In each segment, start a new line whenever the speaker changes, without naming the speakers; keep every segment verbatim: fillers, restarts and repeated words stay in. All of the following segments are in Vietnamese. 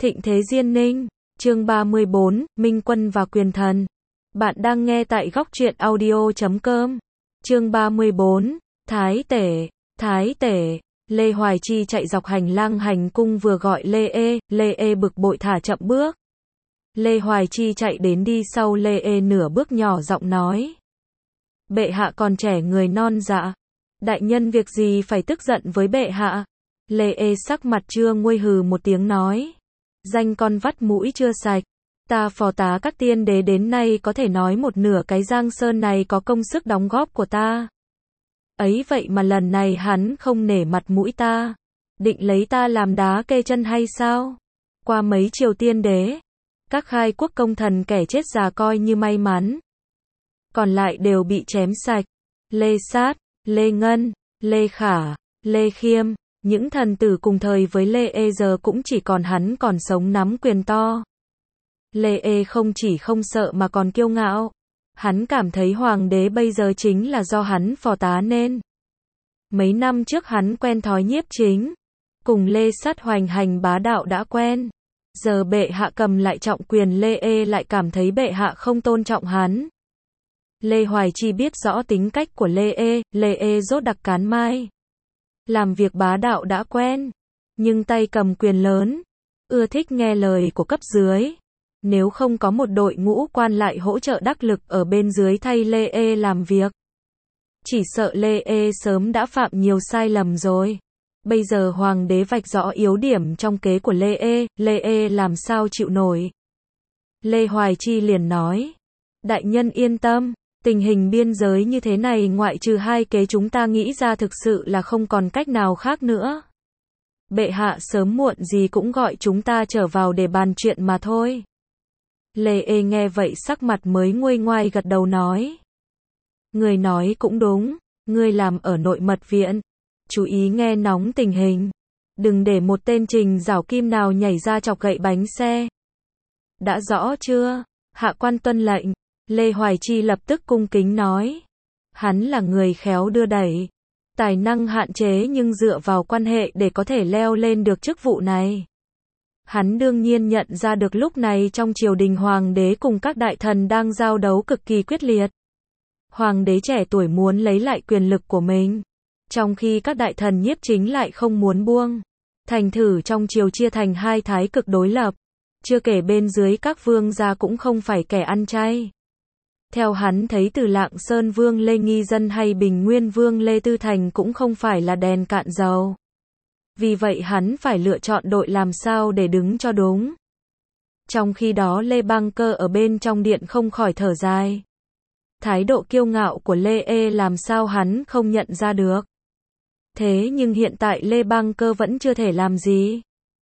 Thịnh thế Diên Ninh, chương ba mươi bốn, Minh Quân và Quyền Thần. Bạn đang nghe tại góc truyện audio chấm com. Chương ba mươi bốn, Thái Tể, Thái Tể. Lê Hoài Chi chạy dọc hành lang hành cung vừa gọi Lê Ê, Lê Ê bực bội thả chậm bước. Lê Hoài Chi chạy đến đi sau Lê Ê nửa bước nhỏ giọng nói. Bệ hạ còn trẻ người non dạ. Đại nhân việc gì phải tức giận với bệ hạ? Lê Ê sắc mặt chưa nguôi hừ một tiếng nói. Danh con vắt mũi chưa sạch. Ta phò tá các tiên đế đến nay có thể nói một nửa cái Giang Sơn này có công sức đóng góp của ta. Ấy vậy mà lần này hắn không nể mặt mũi ta. Định lấy ta làm đá kê chân hay sao? Qua mấy triều tiên đế, các khai quốc công thần kẻ chết già coi như may mắn. Còn lại đều bị chém sạch. Lê Sát, Lê Ngân, Lê Khả, Lê Khiêm. Những thần tử cùng thời với Lê Ê giờ cũng chỉ còn hắn còn sống nắm quyền to. Lê Ê không chỉ không sợ mà còn kiêu ngạo. Hắn cảm thấy hoàng đế bây giờ chính là do hắn phò tá nên. Mấy năm trước hắn quen thói nhiếp chính. Cùng Lê Sát hoành hành bá đạo đã quen. Giờ bệ hạ cầm lại trọng quyền Lê Ê lại cảm thấy bệ hạ không tôn trọng hắn. Lê Hoài Chi biết rõ tính cách của Lê Ê, Lê Ê rốt đặc cán mai. Làm việc bá đạo đã quen, nhưng tay cầm quyền lớn, ưa thích nghe lời của cấp dưới. Nếu không có một đội ngũ quan lại hỗ trợ đắc lực ở bên dưới thay Lê Ê làm việc, chỉ sợ Lê Ê sớm đã phạm nhiều sai lầm rồi. Bây giờ hoàng đế vạch rõ yếu điểm trong kế của Lê Ê, Lê Ê làm sao chịu nổi. Lê Hoài Chi liền nói, đại nhân yên tâm. Tình hình biên giới như thế này ngoại trừ hai kế chúng ta nghĩ ra thực sự là không còn cách nào khác nữa. Bệ hạ sớm muộn gì cũng gọi chúng ta trở vào để bàn chuyện mà thôi. Lê Ê nghe vậy sắc mặt mới nguôi ngoai gật đầu nói. Người nói cũng đúng, ngươi làm ở nội mật viện. Chú ý nghe nóng tình hình. Đừng để một tên trình giảo kim nào nhảy ra chọc gậy bánh xe. Đã rõ chưa? Hạ quan tuân lệnh. Lê Hoài Chi lập tức cung kính nói. Hắn là người khéo đưa đẩy. Tài năng hạn chế nhưng dựa vào quan hệ để có thể leo lên được chức vụ này. Hắn đương nhiên nhận ra được lúc này trong triều đình hoàng đế cùng các đại thần đang giao đấu cực kỳ quyết liệt. Hoàng đế trẻ tuổi muốn lấy lại quyền lực của mình. Trong khi các đại thần nhiếp chính lại không muốn buông. Thành thử trong triều chia thành hai thái cực đối lập. Chưa kể bên dưới các vương gia cũng không phải kẻ ăn chay. Theo hắn thấy từ Lạng Sơn Vương Lê Nghi Dân hay Bình Nguyên Vương Lê Tư Thành cũng không phải là đèn cạn dầu. Vì vậy hắn phải lựa chọn đội làm sao để đứng cho đúng. Trong khi đó Lê Băng Cơ ở bên trong điện không khỏi thở dài. Thái độ kiêu ngạo của Lê Ê làm sao hắn không nhận ra được. Thế nhưng hiện tại Lê Băng Cơ vẫn chưa thể làm gì.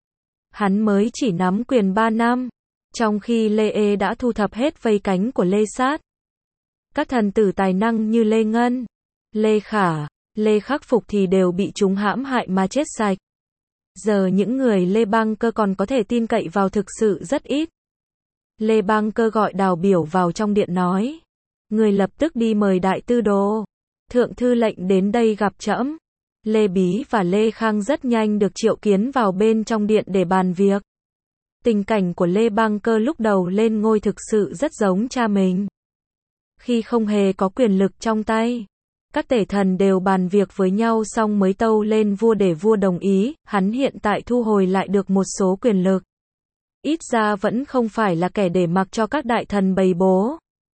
Hắn mới chỉ nắm quyền ba năm. Trong khi Lê Ê đã thu thập hết vây cánh của Lê Sát. Các thần tử tài năng như Lê Ngân, Lê Khả, Lê Khắc Phục thì đều bị chúng hãm hại mà chết sạch. Giờ những người Lê Băng Cơ còn có thể tin cậy vào thực sự rất ít. Lê Băng Cơ gọi Đào Biểu vào trong điện nói. Người lập tức đi mời Đại Tư Đồ. Thượng thư lệnh đến đây gặp trẫm. Lê Bí và Lê Khang rất nhanh được triệu kiến vào bên trong điện để bàn việc. Tình cảnh của Lê Băng Cơ lúc đầu lên ngôi thực sự rất giống cha mình. Khi không hề có quyền lực trong tay, các tể thần đều bàn việc với nhau xong mới tâu lên vua để vua đồng ý, hắn hiện tại thu hồi lại được một số quyền lực. Ít ra vẫn không phải là kẻ để mặc cho các đại thần bày bố.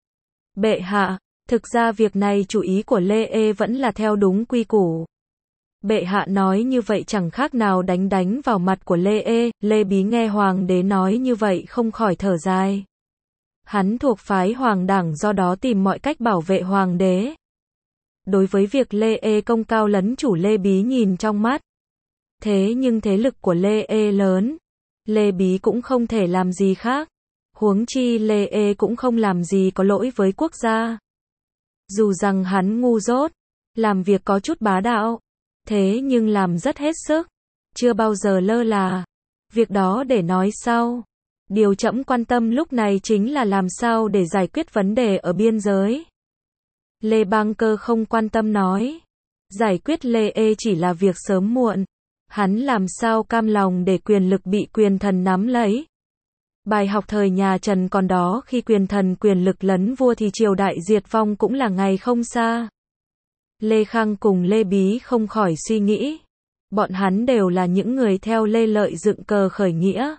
Bệ hạ, thực ra việc này chủ ý của Lê Ê vẫn là theo đúng quy củ. Bệ hạ nói như vậy chẳng khác nào đánh đánh vào mặt của Lê Ê, Lê Bí nghe hoàng đế nói như vậy không khỏi thở dài. Hắn thuộc phái hoàng đảng do đó tìm mọi cách bảo vệ hoàng đế. Đối với việc Lê Ê công cao lấn chủ Lê Bí nhìn trong mắt. Thế nhưng thế lực của Lê Ê lớn. Lê Bí cũng không thể làm gì khác. Huống chi Lê Ê cũng không làm gì có lỗi với quốc gia. Dù rằng hắn ngu dốt, làm việc có chút bá đạo. Thế nhưng làm rất hết sức. Chưa bao giờ lơ là. Việc đó để nói sau. Điều trẫm quan tâm lúc này chính là làm sao để giải quyết vấn đề ở biên giới. Lê Băng Cơ không quan tâm nói. Giải quyết Lê Ê chỉ là việc sớm muộn. Hắn làm sao cam lòng để quyền lực bị quyền thần nắm lấy. Bài học thời nhà Trần còn đó, khi quyền thần quyền lực lấn vua thì triều đại diệt vong cũng là ngày không xa. Lê Khang cùng Lê Bí không khỏi suy nghĩ. Bọn hắn đều là những người theo Lê Lợi dựng cờ khởi nghĩa.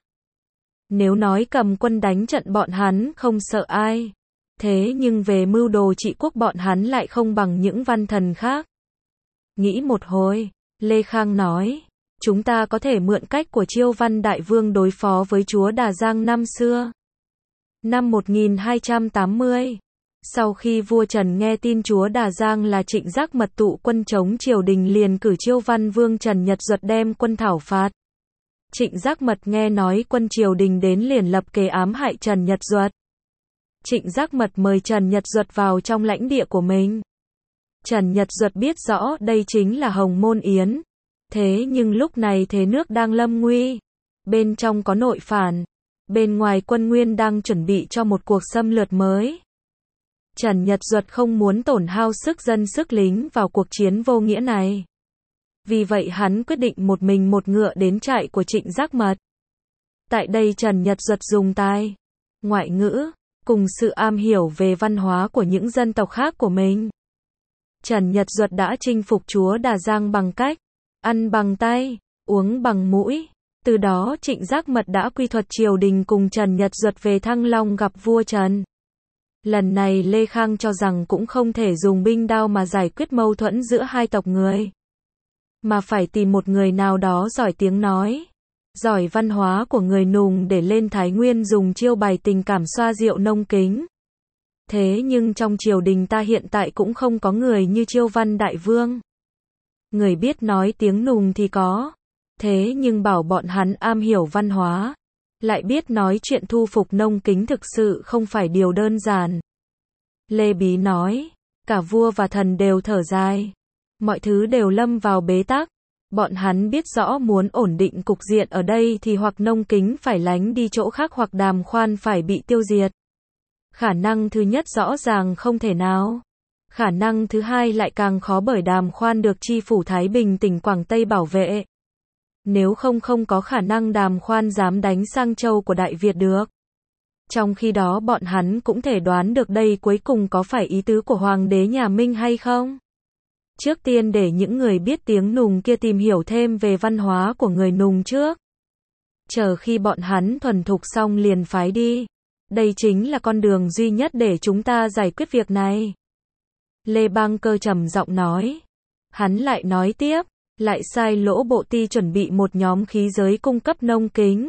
Nếu nói cầm quân đánh trận bọn hắn không sợ ai. Thế nhưng về mưu đồ trị quốc bọn hắn lại không bằng những văn thần khác. Nghĩ một hồi, Lê Khang nói, chúng ta có thể mượn cách của Chiêu Văn Đại Vương đối phó với chúa Đà Giang năm xưa. Năm một nghìn hai trăm tám mươi, sau khi vua Trần nghe tin chúa Đà Giang là Trịnh Giác Mật tụ quân chống triều đình, liền cử Chiêu Văn Vương Trần Nhật Duật đem quân thảo phạt. Trịnh Giác Mật nghe nói quân triều đình đến liền lập kế ám hại Trần Nhật Duật. Trịnh Giác Mật mời Trần Nhật Duật vào trong lãnh địa của mình. Trần Nhật Duật biết rõ đây chính là Hồng Môn Yến. Thế nhưng lúc này thế nước đang lâm nguy. Bên trong có nội phản. Bên ngoài quân Nguyên đang chuẩn bị cho một cuộc xâm lược mới. Trần Nhật Duật không muốn tổn hao sức dân sức lính vào cuộc chiến vô nghĩa này. Vì vậy hắn quyết định một mình một ngựa đến trại của Trịnh Giác Mật. Tại đây Trần Nhật Duật dùng tài, ngoại ngữ, cùng sự am hiểu về văn hóa của những dân tộc khác của mình. Trần Nhật Duật đã chinh phục chúa Đà Giang bằng cách ăn bằng tay, uống bằng mũi. Từ đó Trịnh Giác Mật đã quy thuật triều đình cùng Trần Nhật Duật về Thăng Long gặp vua Trần. Lần này Lê Khang cho rằng cũng không thể dùng binh đao mà giải quyết mâu thuẫn giữa hai tộc người. Mà phải tìm một người nào đó giỏi tiếng nói, giỏi văn hóa của người Nùng để lên Thái Nguyên dùng chiêu bài tình cảm xoa dịu nông kính. Thế nhưng trong triều đình ta hiện tại cũng không có người như Chiêu Văn Đại Vương. Người biết nói tiếng Nùng thì có. Thế nhưng bảo bọn hắn am hiểu văn hóa, lại biết nói chuyện thu phục nông kính thực sự không phải điều đơn giản. Lê Bí nói, cả vua và thần đều thở dài. Mọi thứ đều lâm vào bế tắc. Bọn hắn biết rõ muốn ổn định cục diện ở đây thì hoặc nông kính phải lánh đi chỗ khác hoặc Đàm Khoan phải bị tiêu diệt. Khả năng thứ nhất rõ ràng không thể nào. Khả năng thứ hai lại càng khó, bởi Đàm Khoan được chi phủ Thái Bình tỉnh Quảng Tây bảo vệ. Nếu không không có khả năng Đàm Khoan dám đánh sang châu của Đại Việt được. Trong khi đó bọn hắn cũng thể đoán được đây cuối cùng có phải ý tứ của Hoàng đế nhà Minh hay không. Trước tiên để những người biết tiếng Nùng kia tìm hiểu thêm về văn hóa của người Nùng trước. Chờ khi bọn hắn thuần thục xong liền phái đi. Đây chính là con đường duy nhất để chúng ta giải quyết việc này. Lê Bang Cơ trầm giọng nói. Hắn lại nói tiếp, lại sai Lỗ Bộ Ti chuẩn bị một nhóm khí giới cung cấp nông kính.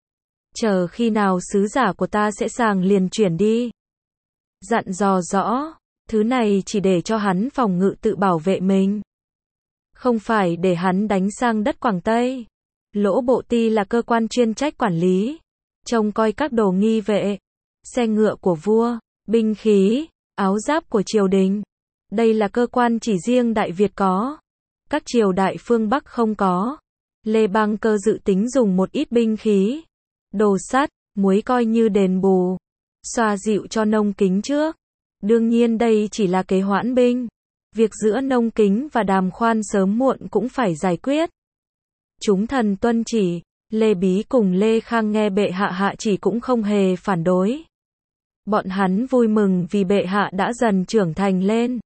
Chờ khi nào sứ giả của ta sẽ sàng liền chuyển đi. Dặn dò rõ, thứ này chỉ để cho hắn phòng ngự tự bảo vệ mình. Không phải để hắn đánh sang đất Quảng Tây. Lỗ Bộ Ti là cơ quan chuyên trách quản lý, trông coi các đồ nghi vệ, xe ngựa của vua, binh khí, áo giáp của triều đình. Đây là cơ quan chỉ riêng Đại Việt có. Các triều đại phương Bắc không có. Lê Bang Cơ dự tính dùng một ít binh khí, đồ sắt, muối coi như đền bù, xoa dịu cho nông kính trước. Đương nhiên đây chỉ là kế hoãn binh. Việc giữa nông kính và Đàm Khoan sớm muộn cũng phải giải quyết. Chúng thần tuân chỉ. Lê Bí cùng Lê Khang nghe bệ hạ hạ chỉ cũng không hề phản đối. Bọn hắn vui mừng vì bệ hạ đã dần trưởng thành lên.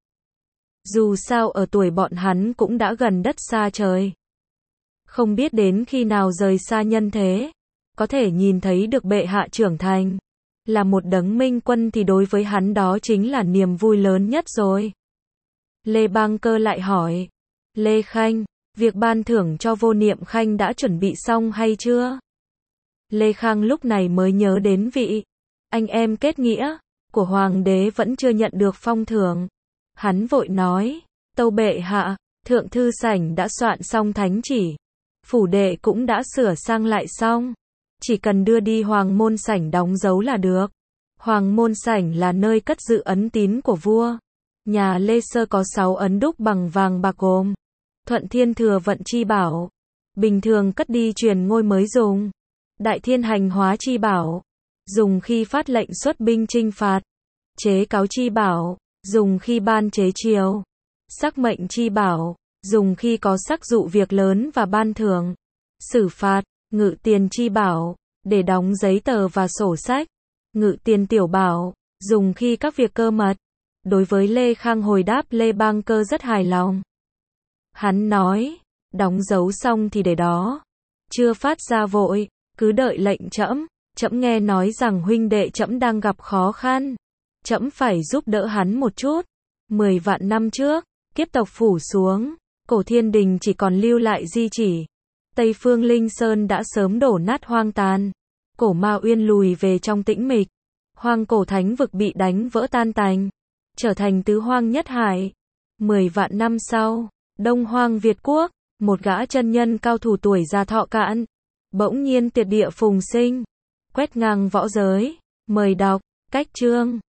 Dù sao ở tuổi bọn hắn cũng đã gần đất xa trời. Không biết đến khi nào rời xa nhân thế, có thể nhìn thấy được bệ hạ trưởng thành. Là một đấng minh quân thì đối với hắn đó chính là niềm vui lớn nhất rồi. Lê Bang Cơ lại hỏi. Lê Khanh, việc ban thưởng cho Vô Niệm Khanh đã chuẩn bị xong hay chưa? Lê Khang lúc này mới nhớ đến vị anh em kết nghĩa của Hoàng đế vẫn chưa nhận được phong thưởng. Hắn vội nói, tâu bệ hạ, thượng thư sảnh đã soạn xong thánh chỉ. Phủ đệ cũng đã sửa sang lại xong. Chỉ cần đưa đi Hoàng môn sảnh đóng dấu là được. Hoàng môn sảnh là nơi cất giữ ấn tín của vua. Nhà Lê Sơ có sáu ấn đúc bằng vàng bạc gồm Thuận Thiên Thừa Vận Chi Bảo, bình thường cất đi truyền ngôi mới dùng. Đại Thiên Hành Hóa Chi Bảo, dùng khi phát lệnh xuất binh chinh phạt. Chế Cáo Chi Bảo, dùng khi ban chế triều. Sắc Mệnh Chi Bảo, dùng khi có sắc dụ việc lớn và ban thưởng, xử phạt, ngự tiền chi bảo, để đóng giấy tờ và sổ sách, ngự tiền tiểu bảo, dùng khi các việc cơ mật. Đối với Lê Khang hồi đáp Lê Bang Cơ rất hài lòng. Hắn nói, đóng dấu xong thì để đó, chưa phát ra vội, cứ đợi lệnh trẫm. Trẫm nghe nói rằng huynh đệ trẫm đang gặp khó khăn, trẫm phải giúp đỡ hắn một chút. Mười vạn năm trước, kiếp tộc phủ xuống, cổ thiên đình chỉ còn lưu lại di chỉ. Tây phương Linh Sơn đã sớm đổ nát hoang tàn, cổ Ma Uyên lùi về trong tĩnh mịch, hoang cổ thánh vực bị đánh vỡ tan tành, trở thành tứ hoang nhất hải. Mười vạn năm sau, Đông Hoang Việt Quốc, một gã chân nhân cao thủ tuổi già thọ cạn, bỗng nhiên tuyệt địa phùng sinh, quét ngang võ giới. Mời đọc, cách chương.